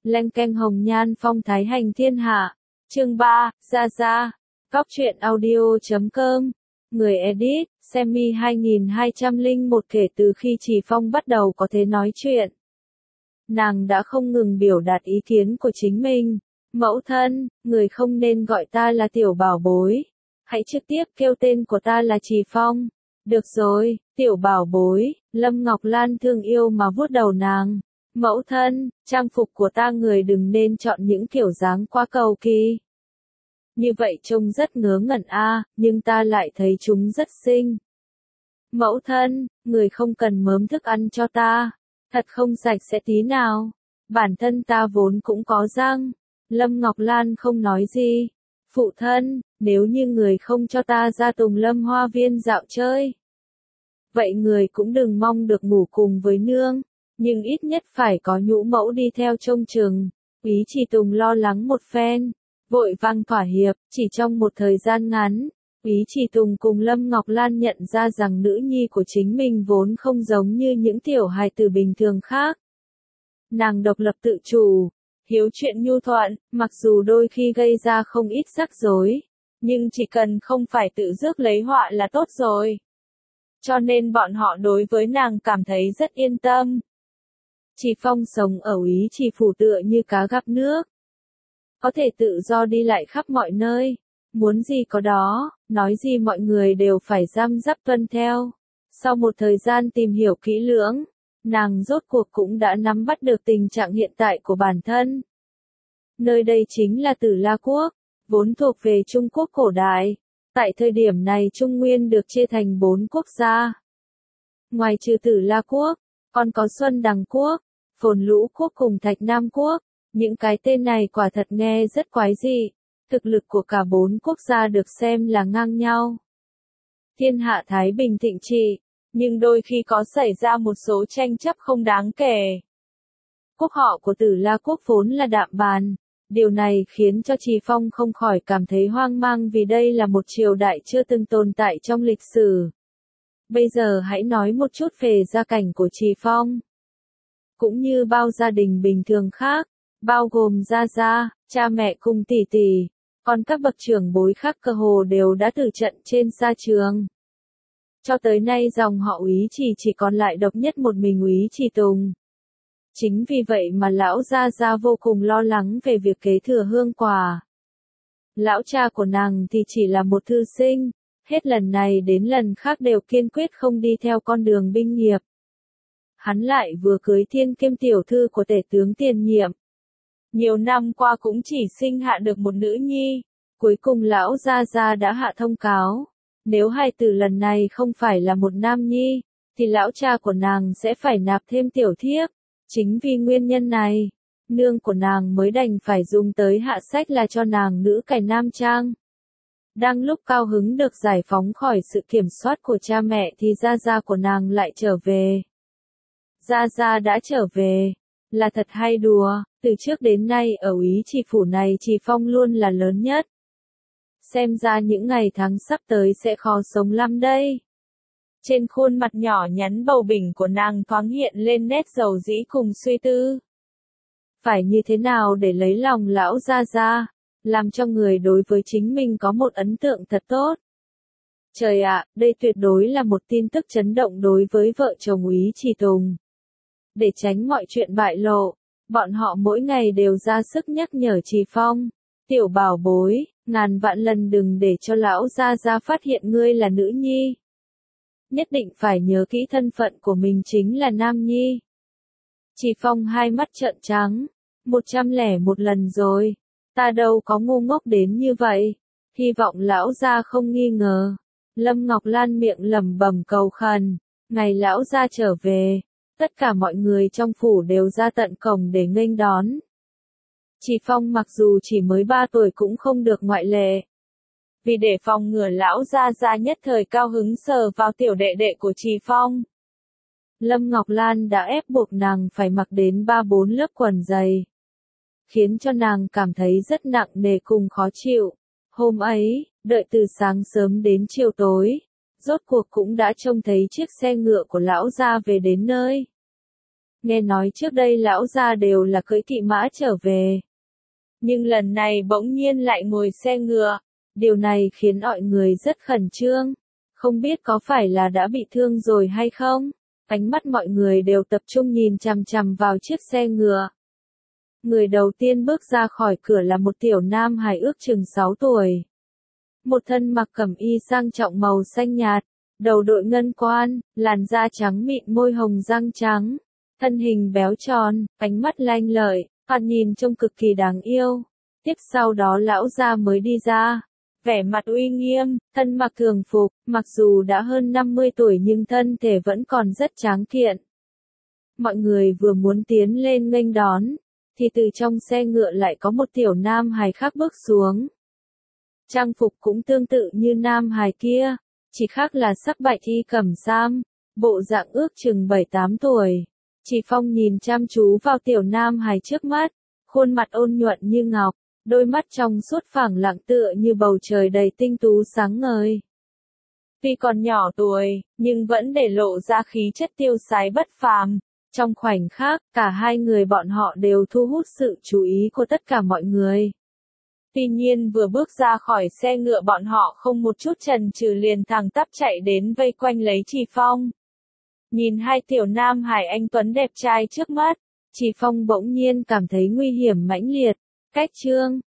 Leng keng hồng nhan phong thái hành thiên hạ. Chương 3, Gia. Cóc truyện audio.com. Người edit, Semi 2201. Kể từ khi Trì Phong bắt đầu có thể nói chuyện, nàng đã không ngừng biểu đạt ý kiến của chính mình. Mẫu thân, người không nên gọi ta là tiểu bảo bối. Hãy trực tiếp kêu tên của ta là Trì Phong. Được rồi, tiểu bảo bối. Lâm Ngọc Lan thương yêu mà vuốt đầu nàng. Mẫu thân, trang phục của ta người đừng nên chọn những kiểu dáng quá cầu kỳ. Như vậy trông rất ngớ ngẩn nhưng ta lại thấy chúng rất xinh. Mẫu thân, người không cần mớm thức ăn cho ta. Thật không sạch sẽ tí nào. Bản thân ta vốn cũng có răng. Lâm Ngọc Lan không nói gì. Phụ thân, nếu như người không cho ta ra Tùng Lâm Hoa Viên dạo chơi, vậy người cũng đừng mong được ngủ cùng với nương. Nhưng ít nhất phải có nhũ mẫu đi theo trông chừng. Úy Trì Tùng lo lắng một phen, vội vàng thỏa hiệp. Chỉ trong một thời gian ngắn, Úy Trì Tùng cùng Lâm Ngọc Lan nhận ra rằng nữ nhi của chính mình vốn không giống như những tiểu hài tử bình thường khác. Nàng độc lập tự chủ, hiếu chuyện nhu thuận, mặc dù đôi khi gây ra không ít rắc rối, nhưng chỉ cần không phải tự rước lấy họa là tốt rồi. Cho nên bọn họ đối với nàng cảm thấy rất yên tâm. Trì Phong sống ở Úy Trì phủ tựa như cá gặp nước, có thể tự do đi lại khắp mọi nơi, muốn gì có đó, nói gì mọi người đều phải răm rắp tuân theo. Sau một thời gian tìm hiểu kỹ lưỡng, nàng rốt cuộc cũng đã nắm bắt được tình trạng hiện tại của bản thân. Nơi đây chính là Tử La Quốc, vốn thuộc về Trung Quốc cổ đại. Tại thời điểm này Trung Nguyên được chia thành 4 quốc gia. Ngoài trừ Tử La Quốc, còn có Xuân Đằng Quốc, Phồn Lũ Quốc cùng Thạch Nam Quốc. Những cái tên này quả thật nghe rất quái dị. Thực lực của cả 4 quốc gia được xem là ngang nhau. Thiên hạ thái bình thịnh trị, nhưng đôi khi có xảy ra một số tranh chấp không đáng kể. Quốc họ của Tử La Quốc vốn là đạm bàn. Điều này khiến cho Trì Phong không khỏi cảm thấy hoang mang vì đây là một triều đại chưa từng tồn tại trong lịch sử. Bây giờ hãy nói một chút về gia cảnh của Trì Phong. Cũng như bao gia đình bình thường khác, bao gồm gia, cha mẹ cùng tỷ tỷ, còn các bậc trưởng bối khác cơ hồ đều đã tử trận trên sa trường. Cho tới nay dòng họ Úy Trì chỉ còn lại độc nhất một mình Úy Trì Tùng. Chính vì vậy mà lão gia vô cùng lo lắng về việc kế thừa hương quả. Lão cha của nàng thì chỉ là một thư sinh, hết lần này đến lần khác đều kiên quyết không đi theo con đường binh nghiệp. Hắn lại vừa cưới thiên kiêm tiểu thư của tể tướng tiền nhiệm. Nhiều năm qua cũng chỉ sinh hạ được một nữ nhi. Cuối cùng lão gia đã hạ thông cáo, nếu hài tử lần này không phải là một nam nhi, thì lão cha của nàng sẽ phải nạp thêm tiểu thiếp. Chính vì nguyên nhân này, nương của nàng mới đành phải dùng tới hạ sách là cho nàng nữ cải nam trang. Đang lúc cao hứng được giải phóng khỏi sự kiểm soát của cha mẹ thì gia của nàng lại trở về. Gia đã trở về, là thật hay đùa, từ trước đến nay ở Úy Trì phủ này Trì Phong luôn là lớn nhất. Xem ra những ngày tháng sắp tới sẽ khó sống lắm đây. Trên khuôn mặt nhỏ nhắn bầu bỉnh của nàng thoáng hiện lên nét dầu dĩ cùng suy tư. Phải như thế nào để lấy lòng lão gia, làm cho người đối với chính mình có một ấn tượng thật tốt. Trời ạ, đây tuyệt đối là một tin tức chấn động đối với vợ chồng Úy Trì Tùng. Để tránh mọi chuyện bại lộ, bọn họ mỗi ngày đều ra sức nhắc nhở Trì Phong. Tiểu bảo bối, ngàn vạn lần đừng để cho lão gia phát hiện ngươi là nữ nhi. Nhất định phải nhớ kỹ thân phận của mình chính là nam nhi. Trì Phong hai mắt trợn trắng. 101 lần rồi. Ta đâu có ngu ngốc đến như vậy. Hy vọng lão gia không nghi ngờ. Lâm Ngọc Lan miệng lẩm bẩm cầu khẩn. Ngày lão gia trở về, tất cả mọi người trong phủ đều ra tận cổng để nghênh đón. Trì Phong mặc dù chỉ mới 3 tuổi cũng không được ngoại lệ. Vì để phòng ngừa lão gia nhất thời cao hứng sờ vào tiểu đệ đệ của Trì Phong, Lâm Ngọc Lan đã ép buộc nàng phải mặc đến 3-4 lớp quần dày, khiến cho nàng cảm thấy rất nặng nề cùng khó chịu. Hôm ấy, đợi từ sáng sớm đến chiều tối, rốt cuộc cũng đã trông thấy chiếc xe ngựa của lão gia về đến nơi. Nghe nói trước đây lão gia đều là cưỡi kỵ mã trở về. Nhưng lần này bỗng nhiên lại ngồi xe ngựa. Điều này khiến mọi người rất khẩn trương. Không biết có phải là đã bị thương rồi hay không? Ánh mắt mọi người đều tập trung nhìn chằm chằm vào chiếc xe ngựa. Người đầu tiên bước ra khỏi cửa là một tiểu nam hài ước chừng 6 tuổi. Một thân mặc cẩm y sang trọng màu xanh nhạt, đầu đội ngân quan, làn da trắng mịn môi hồng răng trắng, thân hình béo tròn, ánh mắt lanh lợi, thoạt nhìn trông cực kỳ đáng yêu. Tiếp sau đó lão gia mới đi ra, vẻ mặt uy nghiêm, thân mặc thường phục, mặc dù đã hơn 50 tuổi nhưng thân thể vẫn còn rất tráng kiện. Mọi người vừa muốn tiến lên nghênh đón, thì từ trong xe ngựa lại có một tiểu nam hài khác bước xuống. Trang phục cũng tương tự như nam hài kia, chỉ khác là sắc bạch y cẩm sam, bộ dạng ước chừng 7-8 tuổi. Chỉ Phong nhìn chăm chú vào tiểu nam hài trước mắt, khuôn mặt ôn nhuận như ngọc, đôi mắt trong suốt phẳng lặng tựa như bầu trời đầy tinh tú sáng ngời. Tuy còn nhỏ tuổi, nhưng vẫn để lộ ra khí chất tiêu sái bất phàm. Trong khoảnh khắc, cả hai người bọn họ đều thu hút sự chú ý của tất cả mọi người. Tuy nhiên vừa bước ra khỏi xe ngựa bọn họ không một chút chần chừ liền thẳng tắp chạy đến vây quanh lấy Chỉ Phong. Nhìn hai tiểu nam hải anh tuấn đẹp trai trước mắt, Chỉ Phong bỗng nhiên cảm thấy nguy hiểm mãnh liệt. Cách Trương,